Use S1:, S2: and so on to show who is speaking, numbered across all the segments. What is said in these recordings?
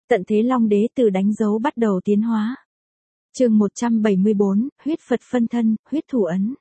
S1: Tận thế Long Đế từ đánh dấu bắt đầu tiến hóa. Chương 174, huyết Phật phân thân, huyết thủ ấn.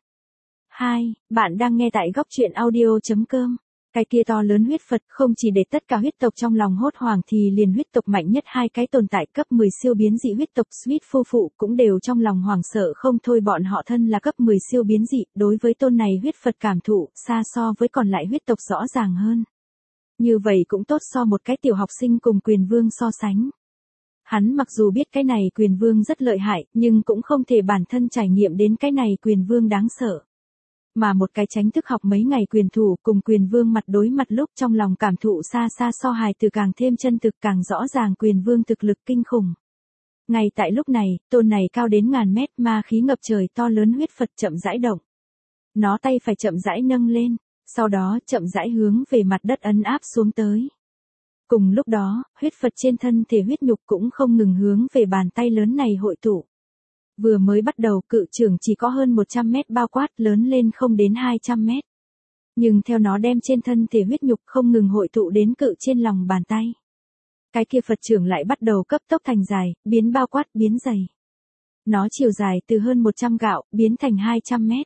S1: 2. Bạn đang nghe tại góc truyện audio.com. Cái kia to lớn huyết Phật không chỉ để tất cả huyết tộc trong lòng hốt hoảng thì liền huyết tộc mạnh nhất hai cái tồn tại cấp 10 siêu biến dị huyết tộc Smith phu phụ cũng đều trong lòng hoảng sợ không thôi, bọn họ thân là cấp 10 siêu biến dị, đối với tôn này huyết Phật cảm thụ xa so với còn lại huyết tộc rõ ràng hơn. Như vậy cũng tốt so một cái tiểu học sinh cùng quyền vương so sánh. Hắn mặc dù biết cái này quyền vương rất lợi hại, nhưng cũng không thể bản thân trải nghiệm đến cái này quyền vương đáng sợ. Mà một cái tránh thức học mấy ngày quyền thủ cùng quyền vương mặt đối mặt lúc trong lòng cảm thụ xa xa so hài từ càng thêm chân thực càng rõ ràng quyền vương thực lực kinh khủng. Ngay tại lúc này, tôn này cao đến ngàn mét ma khí ngập trời to lớn huyết Phật chậm rãi động. Nó tay phải chậm rãi nâng lên, sau đó chậm rãi hướng về mặt đất ấn áp xuống tới. Cùng lúc đó, huyết Phật trên thân thể huyết nhục cũng không ngừng hướng về bàn tay lớn này hội tụ. Vừa mới bắt đầu cự trưởng chỉ có hơn 100 mét bao quát, lớn lên không đến 200 mét. Nhưng theo nó đem trên thân thể huyết nhục không ngừng hội tụ đến cự trên lòng bàn tay. Cái kia Phật trưởng lại bắt đầu cấp tốc thành dài, biến bao quát biến dày. Nó chiều dài từ hơn 100 gạo, biến thành 200 mét.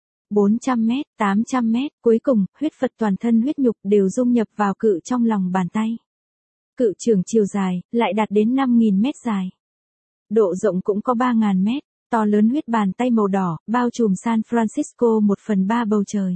S1: 400 mét, 800 mét, cuối cùng, huyết Phật toàn thân huyết nhục đều dung nhập vào cự trong lòng bàn tay. Cự trưởng chiều dài, lại đạt đến 5.000 mét dài. Độ rộng cũng có 3.000 mét, to lớn huyết bàn tay màu đỏ, bao trùm San Francisco 1/3 bầu trời.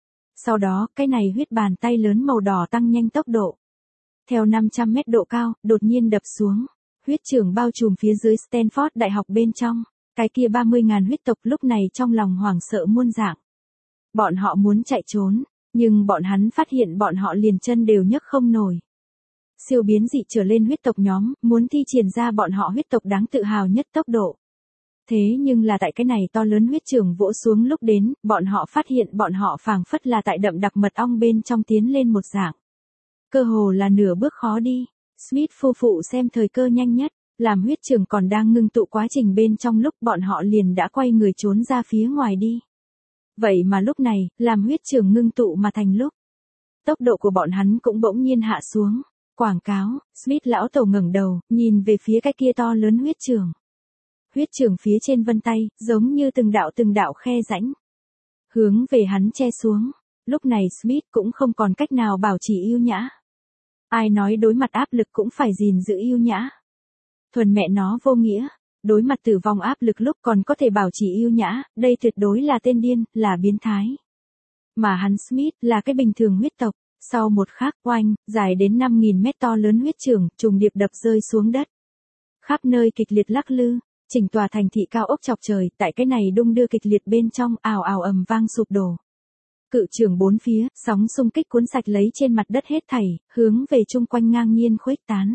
S1: Sau đó, cái này huyết bàn tay lớn màu đỏ tăng nhanh tốc độ. Theo 500 mét độ cao, đột nhiên đập xuống. Huyết trưởng bao trùm phía dưới Stanford Đại học bên trong. Cái kia 30.000 huyết tộc lúc này trong lòng hoảng sợ muôn dạng. Bọn họ muốn chạy trốn, nhưng bọn hắn phát hiện bọn họ liền chân đều nhấc không nổi. Siêu biến dị trở lên huyết tộc nhóm, muốn thi triển ra bọn họ huyết tộc đáng tự hào nhất tốc độ. Thế nhưng là tại cái này to lớn huyết trưởng vỗ xuống lúc đến, bọn họ phát hiện bọn họ phảng phất là tại đậm đặc mật ong bên trong tiến lên một dạng. Cơ hồ là nửa bước khó đi. Smith phu phụ xem thời cơ nhanh nhất, làm huyết trưởng còn đang ngưng tụ quá trình bên trong lúc bọn họ liền đã quay người trốn ra phía ngoài đi. Vậy mà lúc này, làm huyết trưởng ngưng tụ mà thành lúc. Tốc độ của bọn hắn cũng bỗng nhiên hạ xuống. Quảng cáo, Smith lão tổ ngẩng đầu, nhìn về phía cái kia to lớn huyết trưởng. Huyết trưởng phía trên vân tay, giống như từng đạo khe rãnh. Hướng về hắn che xuống. Lúc này Smith cũng không còn cách nào bảo trì yêu nhã. Ai nói đối mặt áp lực cũng phải gìn giữ yêu nhã. Thuần mẹ nó vô nghĩa. Đối mặt tử vong áp lực lúc còn có thể bảo trì yêu nhã, đây tuyệt đối là tên điên, là biến thái. Mà hắn Smith là cái bình thường huyết tộc. Sau một khắc, oanh, dài đến 5.000 mét to lớn huyết trưởng, trùng điệp đập rơi xuống đất. Khắp nơi kịch liệt lắc lư, chỉnh tòa thành thị cao ốc chọc trời, tại cái này đung đưa kịch liệt bên trong, ào ào ầm vang sụp đổ. Cự trưởng bốn phía, sóng xung kích cuốn sạch lấy trên mặt đất hết thảy, hướng về chung quanh ngang nhiên khuếch tán.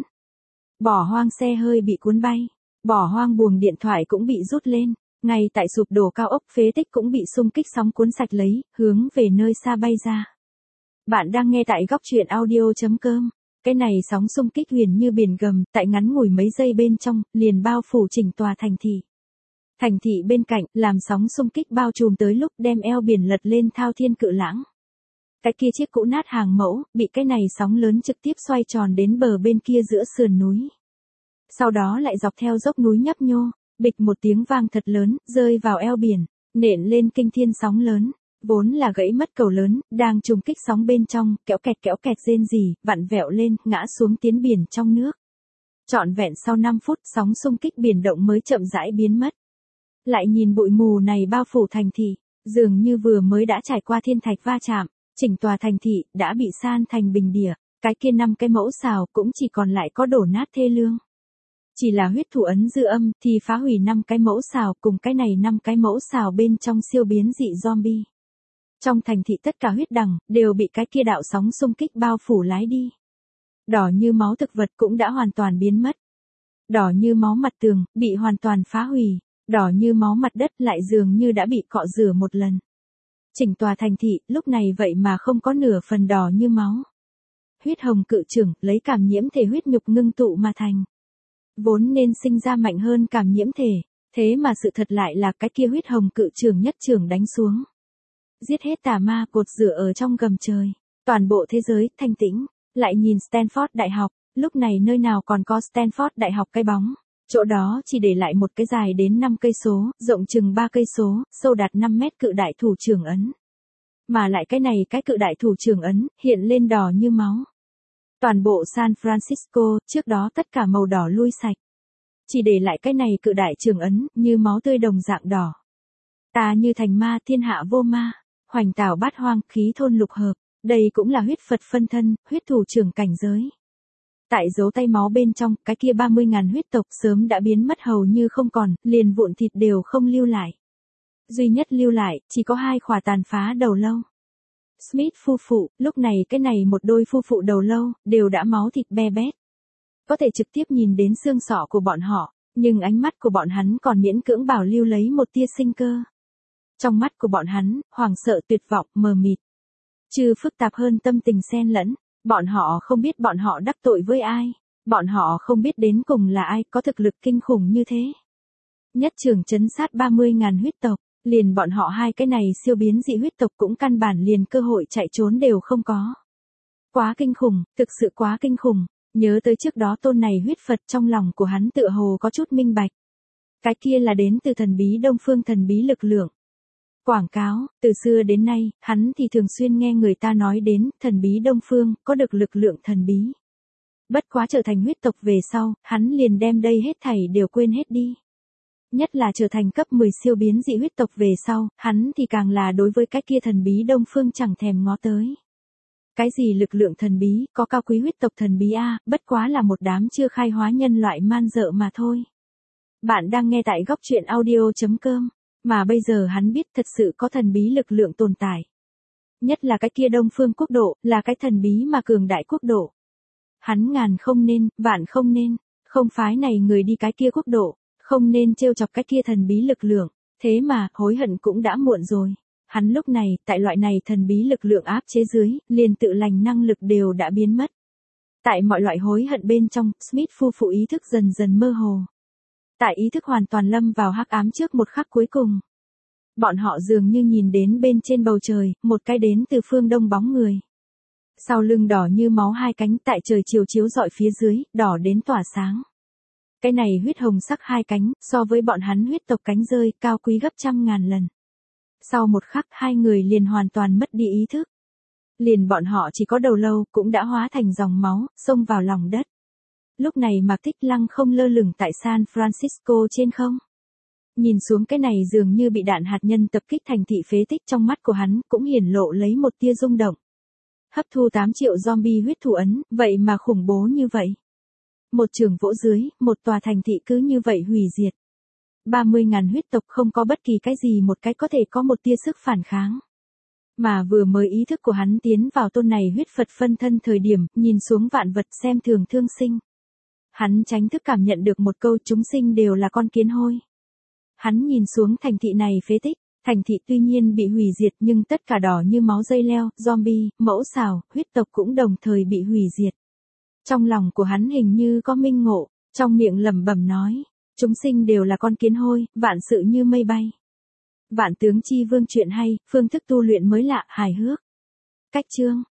S1: Bỏ hoang xe hơi bị cuốn bay, bỏ hoang buồng điện thoại cũng bị rút lên, ngay tại sụp đổ cao ốc phế tích cũng bị xung kích sóng cuốn sạch lấy, hướng về nơi xa bay ra. Bạn đang nghe tại góc truyện audio.com. Cái này sóng xung kích huyền như biển gầm, tại ngắn ngủi mấy giây bên trong, liền bao phủ chỉnh tòa thành thị. Thành thị bên cạnh, làm sóng xung kích bao trùm tới lúc đem eo biển lật lên thao thiên cự lãng. Cái kia chiếc cũ nát hàng mẫu, bị cái này sóng lớn trực tiếp xoay tròn đến bờ bên kia giữa sườn núi. Sau đó lại dọc theo dốc núi nhấp nhô, bịch một tiếng vang thật lớn, rơi vào eo biển, nện lên kinh thiên sóng lớn. Vốn là gãy mất cầu lớn, đang trùng kích sóng bên trong, kéo kẹt rên rỉ, vặn vẹo lên, ngã xuống tiến biển trong nước. Trọn vẹn sau 5 phút, sóng xung kích biển động mới chậm rãi biến mất. Lại nhìn bụi mù này bao phủ thành thị, dường như vừa mới đã trải qua thiên thạch va chạm, chỉnh tòa thành thị đã bị san thành bình địa, cái kia 5 cái mẫu xào cũng chỉ còn lại có đổ nát thê lương. Chỉ là huyết thủ ấn dư âm thì phá hủy 5 cái mẫu xào cùng cái này 5 cái mẫu xào bên trong siêu biến dị zombie. Trong thành thị tất cả huyết đằng, đều bị cái kia đạo sóng xung kích bao phủ lái đi. Đỏ như máu thực vật cũng đã hoàn toàn biến mất. Đỏ như máu mặt tường, bị hoàn toàn phá hủy. Đỏ như máu mặt đất lại dường như đã bị cọ rửa một lần. Chỉnh tòa thành thị, lúc này vậy mà không có nửa phần đỏ như máu. Huyết hồng cự trưởng, lấy cảm nhiễm thể huyết nhục ngưng tụ mà thành. Vốn nên sinh ra mạnh hơn cảm nhiễm thể, thế mà sự thật lại là cái kia huyết hồng cự trưởng nhất trưởng đánh xuống. Giết hết tà ma cột rửa ở trong gầm trời. Toàn bộ thế giới thanh tĩnh. Lại nhìn Stanford Đại học, Lúc này nơi nào còn có Stanford Đại học cái bóng. Chỗ đó chỉ để lại một cái dài đến 5 cây số, rộng chừng 3 cây số, sâu đạt 5 mét cự đại thủ trưởng ấn. Mà lại cái cự đại thủ trưởng ấn, hiện lên đỏ như máu. Toàn bộ San Francisco, trước đó tất cả màu đỏ lui sạch. Chỉ để lại cái này cự đại trưởng ấn, như máu tươi đồng dạng đỏ. Ta như thành ma, thiên hạ vô ma, hoành tảo bát hoang, khí thôn lục hợp. Đây cũng là huyết Phật phân thân, huyết thủ trưởng cảnh giới. Tại dấu tay máu bên trong, cái kia 30.000 huyết tộc sớm đã biến mất hầu như không còn, liền vụn thịt đều không lưu lại. Duy nhất lưu lại, chỉ có 2 khỏa tàn phá đầu lâu. Smith phu phụ, lúc này cái này một đôi phu phụ đầu lâu, đều đã máu thịt be bét. Có thể trực tiếp nhìn đến xương sọ của bọn họ, nhưng ánh mắt của bọn hắn còn miễn cưỡng bảo lưu lấy một tia sinh cơ. Trong mắt của bọn hắn, hoảng sợ tuyệt vọng, mờ mịt. Chứ phức tạp hơn tâm tình xen lẫn. Bọn họ không biết bọn họ đắc tội với ai. Bọn họ không biết đến cùng là ai có thực lực kinh khủng như thế. Nhất trường trấn sát 30.000 huyết tộc, liền bọn họ 2 cái này siêu biến dị huyết tộc cũng căn bản liền cơ hội chạy trốn đều không có. Quá kinh khủng, thực sự quá kinh khủng. Nhớ tới trước đó tôn này huyết Phật trong lòng của hắn tựa hồ có chút minh bạch. Cái kia là đến từ thần bí Đông Phương thần bí lực lượng. Quảng cáo, từ xưa đến nay, hắn thì thường xuyên nghe người ta nói đến thần bí Đông Phương, có được lực lượng thần bí. Bất quá trở thành huyết tộc về sau, hắn liền đem đây hết thảy đều quên hết đi. Nhất là trở thành cấp 10 siêu biến dị huyết tộc về sau, hắn thì càng là đối với cái kia thần bí Đông Phương chẳng thèm ngó tới. Cái gì lực lượng thần bí, có cao quý huyết tộc thần bí a, bất quá là một đám chưa khai hóa nhân loại man dợ mà thôi. Bạn đang nghe tại góc truyện audio.com. Mà bây giờ hắn biết thật sự có thần bí lực lượng tồn tại. Nhất là cái kia Đông Phương quốc độ, là cái thần bí mà cường đại quốc độ. Hắn ngàn không nên, vạn không nên, không phái này người đi cái kia quốc độ, không nên trêu chọc cái kia thần bí lực lượng, thế mà, hối hận cũng đã muộn rồi. Hắn lúc này, tại loại này thần bí lực lượng áp chế dưới, liền tự lành năng lực đều đã biến mất. Tại mọi loại hối hận bên trong, Smith phu phụ ý thức dần dần mơ hồ. Tại ý thức hoàn toàn lâm vào hắc ám trước một khắc cuối cùng. Bọn họ dường như nhìn đến bên trên bầu trời, một cái đến từ phương đông bóng người. Sau lưng đỏ như máu 2 cánh tại trời chiều chiếu rọi phía dưới, đỏ đến tỏa sáng. Cái này huyết hồng sắc 2 cánh, so với bọn hắn huyết tộc cánh rơi, cao quý gấp 100.000 lần. Sau một khắc 2 người liền hoàn toàn mất đi ý thức. Liền bọn họ chỉ có đầu lâu, cũng đã hóa thành dòng máu, xông vào lòng đất. Lúc này Mạc Thích Lăng không lơ lửng tại San Francisco trên không. Nhìn xuống cái này dường như bị đạn hạt nhân tập kích thành thị phế tích, trong mắt của hắn cũng hiển lộ lấy một tia rung động. Hấp thu 8 triệu zombie huyết thủ ấn, vậy mà khủng bố như vậy. Một trường vỗ dưới, một tòa thành thị cứ như vậy hủy diệt. 30.000 huyết tộc không có bất kỳ cái gì một cái có thể có một tia sức phản kháng. Mà vừa mới ý thức của hắn tiến vào tôn này huyết Phật phân thân thời điểm, nhìn xuống vạn vật xem thường thương sinh. Hắn tránh thức cảm nhận được một câu chúng sinh đều là con kiến hôi. Hắn nhìn xuống thành thị này phế tích, thành thị tuy nhiên bị hủy diệt nhưng tất cả đỏ như máu dây leo, zombie, mẫu xào, huyết tộc cũng đồng thời bị hủy diệt. Trong lòng của hắn hình như có minh ngộ, trong miệng lẩm bẩm nói, chúng sinh đều là con kiến hôi, vạn sự như mây bay. Vạn tướng chi vương chuyện hay, phương thức tu luyện mới lạ, hài hước. Cách chương